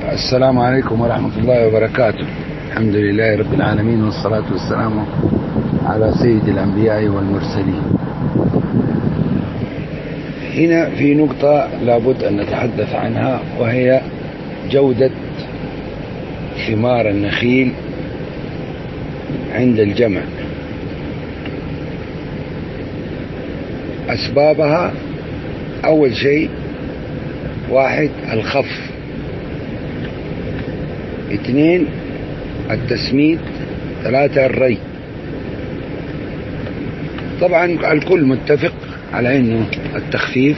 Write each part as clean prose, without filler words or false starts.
السلام عليكم ورحمة الله وبركاته. الحمد لله رب العالمين، والصلاة والسلام على سيد الأنبياء والمرسلين. هنا في نقطة لابد أن نتحدث عنها، وهي جودة ثمار النخيل عند الجمع. أسبابها: أول شيء 1 الخف، 2 التسميد، 3 الري. طبعا الكل متفق على أنه التخفيف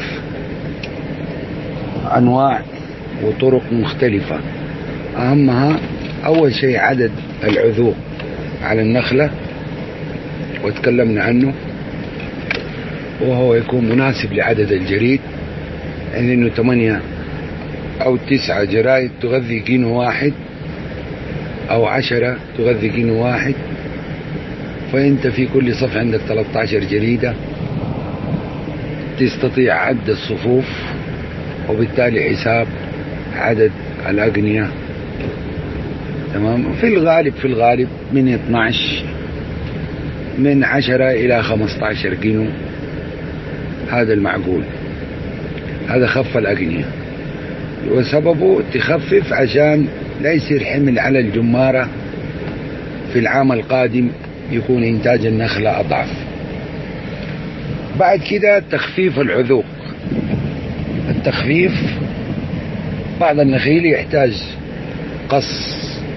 أنواع وطرق مختلفة، أهمها أول شيء عدد العذوق على النخلة، وتكلمنا عنه، وهو يكون مناسب لعدد الجريد، يعني أنه 8 أو 9 جرايد تغذي جينو واحد، أو 10 تغذي جينو واحد، فأنت في كل صف عندك 13 جريدة، تستطيع عد الصفوف، وبالتالي حساب عدد الأقنية. تمام. في الغالب من 12 من 10 إلى 15 جينو، هذا المعقول. هذا خف الأقنية، وسببه تخفف عشان لا يصير حمل على الجمارة في العام القادم، يكون إنتاج النخلة أضعف. بعد كده تخفيف العذوق. التخفيف، بعض النخيل يحتاج قص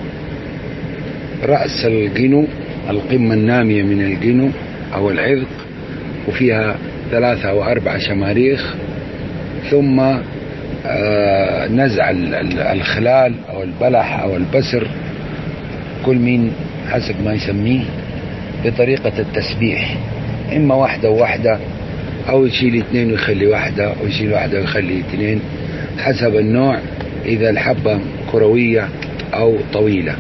رأس الجنو، القمة النامية من الجنو أو العذق، وفيها 3 أو 4 شماريخ، ثم نزع الخلال أو البلح أو البسر، كل مين حسب ما يسميه، بطريقة التسبيح، إما واحدة وواحدة، أو يشيل 2 ويخلي واحدة، أو يشيل واحدة ويخلي 2، حسب النوع، إذا الحبة كروية أو طويلة.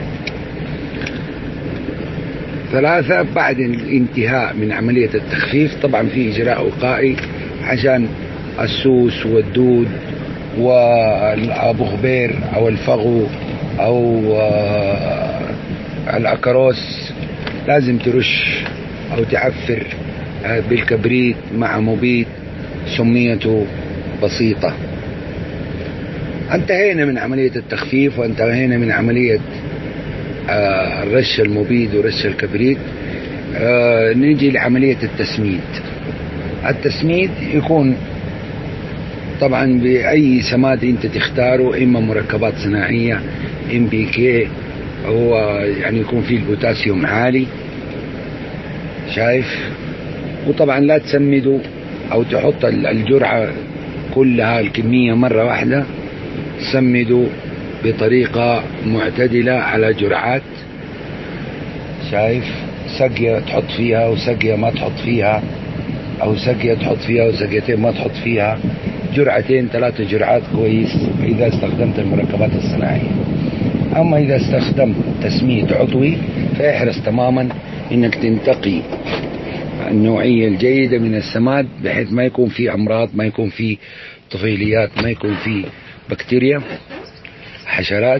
3 بعد الانتهاء من عملية التخفيف، طبعا في إجراء وقائي عشان السوس والدود والأبو غبير أو الفغو أو الأكروس، لازم ترش أو تعفر بالكبريت مع مبيد، سميته بسيطة. انتهينا من عملية التخفيف، وانتهينا من عملية رش المبيد ورش الكبريت. نيجي لعملية التسميد. التسميد يكون طبعا بأي سماد انت تختاره، اما مركبات صناعية NPK، هو يعني يكون فيه البوتاسيوم عالي، شايف. وطبعا لا تسمدوا او تحط الجرعة كلها الكمية مرة واحدة، سمدوا بطريقة معتدلة على جرعات، شايف. سقية تحط فيها وسقية ما تحط فيها، أو سقية تحط فيها وسقيتين ما تحط فيها، 2 3 جرعات كويس إذا استخدمت المركبات الصناعية. أما إذا استخدمت تسميد عضوي، فاحرص تماما إنك تنتقي النوعية الجيدة من السماد، بحيث ما يكون فيه أمراض، ما يكون فيه طفيليات، ما يكون فيه بكتيريا، حشرات.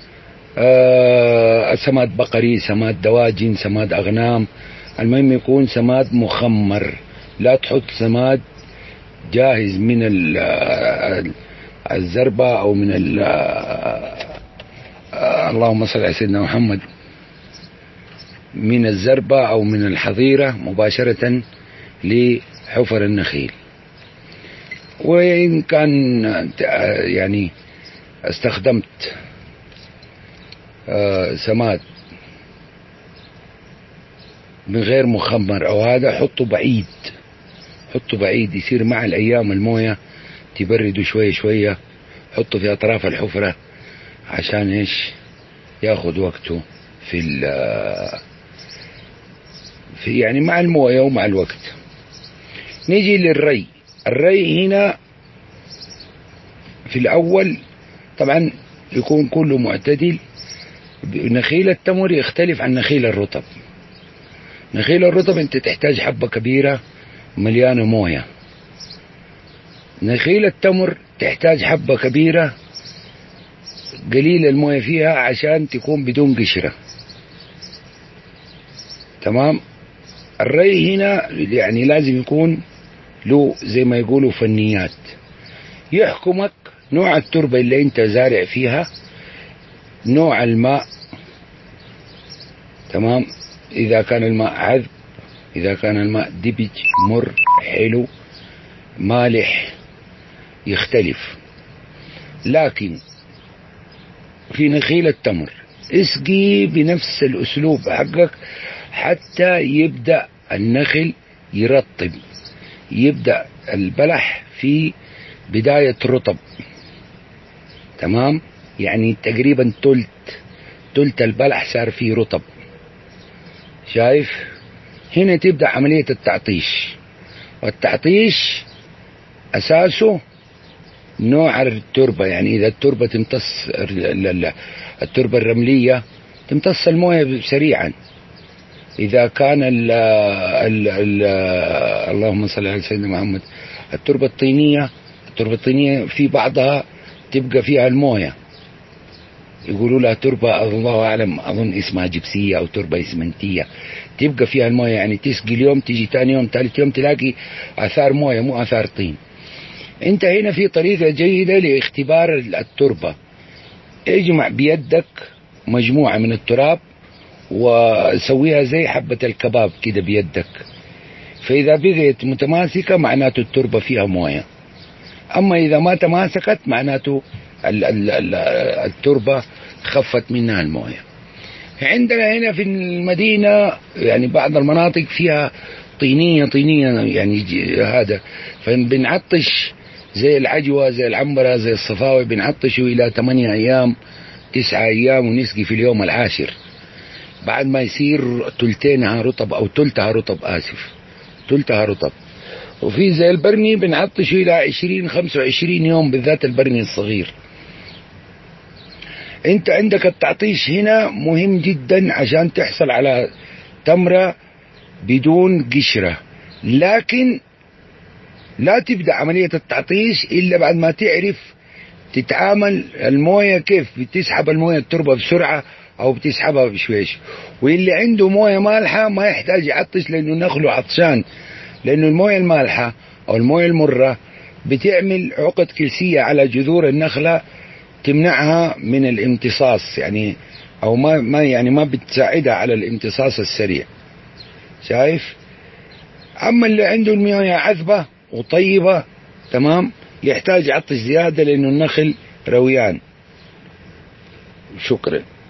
سماد بقري، سماد دواجن، سماد أغنام، المهم يكون سماد مخمر. لا تحط سماد جاهز من الزربة أو من اللهم صل على سيدنا محمد، من الزربة أو من الحظيرة مباشرة لحفر النخيل. وإن كان يعني استخدمت سماد من غير مخمر أو هذا، حطه بعيد، يصير مع الأيام الموية تبرده شوية شوية، حطه في أطراف الحفرة عشان إيش ياخد وقته في يعني مع الموية ومع الوقت. نيجي للري. الري هنا في الأول طبعا يكون كله معتدل. نخيل التمر يختلف عن نخيل الرطب. نخيل الرطب انت تحتاج حبة كبيرة مليانة موية، نخيل التمر تحتاج حبة كبيرة قليل المويه فيها عشان تكون بدون قشرة. تمام. الري هنا يعني لازم يكون له زي ما يقولوا فنيات. يحكمك نوع التربة اللي انت زارع فيها، نوع الماء. تمام. اذا كان الماء عذب، اذا كان الماء دبج مر حلو مالح يختلف. لكن في نخيل التمر اسقي بنفس الاسلوب حقك حتى يبدأ النخل يرطب، يبدأ البلح في بداية رطب. تمام. يعني تقريبا تلت البلح صار فيه رطب. شايف؟ هنا تبدأ عملية التعطيش، والتعطيش أساسه نوع التربة. يعني إذا التربة تمتص التربة الرملية تمتص المويه سريعا. إذا كان اللهم صل على سيدنا محمد التربة الطينية في بعضها تبقى فيها المويه، يقولوا لها تربة الله أعلم أظن اسمها جبسية أو تربة إسمنتية، تبقى فيها المويه. يعني تسقي اليوم تيجي تاني يوم ثالث يوم تلاقي آثار مويه مو آثار طين. أنت هنا في طريقة جيدة لاختبار التربة. اجمع بيدك مجموعة من التراب وسويها زي حبة الكباب كده بيدك، فإذا بقيت متماسكة معناته التربة فيها مويه. أما إذا ما تماسكت معناته التربة خفت منها المويه. عندنا هنا في المدينة يعني بعض المناطق فيها طينية يعني هذا، فبنعطش زي العجوة زي العنبرة زي الصفاوي بنعطشوا إلى 8 أيام 9 أيام ونسقي في اليوم العاشر بعد ما يصير تلتينها رطب أو تلتها رطب تلتها رطب. وفي زي البرني بنعطشوا إلى 20-25 يوم بالذات البرني الصغير. انت عندك التعطيش هنا مهم جدا عشان تحصل على تمرة بدون قشرة، لكن لا تبدأ عملية التعطيش إلا بعد ما تعرف تتعامل الموية كيف بتسحب الموية التربة بسرعة أو بتسحبها بشويش. واللي عنده موية مالحة ما يحتاج يعطش لأنه نخله عطشان، لأنه الموية المالحة أو الموية المرة بتعمل عقد كلسية على جذور النخلة تمنعها من الامتصاص، يعني أو ما بتساعدها على الامتصاص السريع. شايف؟ أما اللي عنده المياه عذبة وطيبة تمام يحتاج عطش زيادة لأنه النخل رويان. شكرا.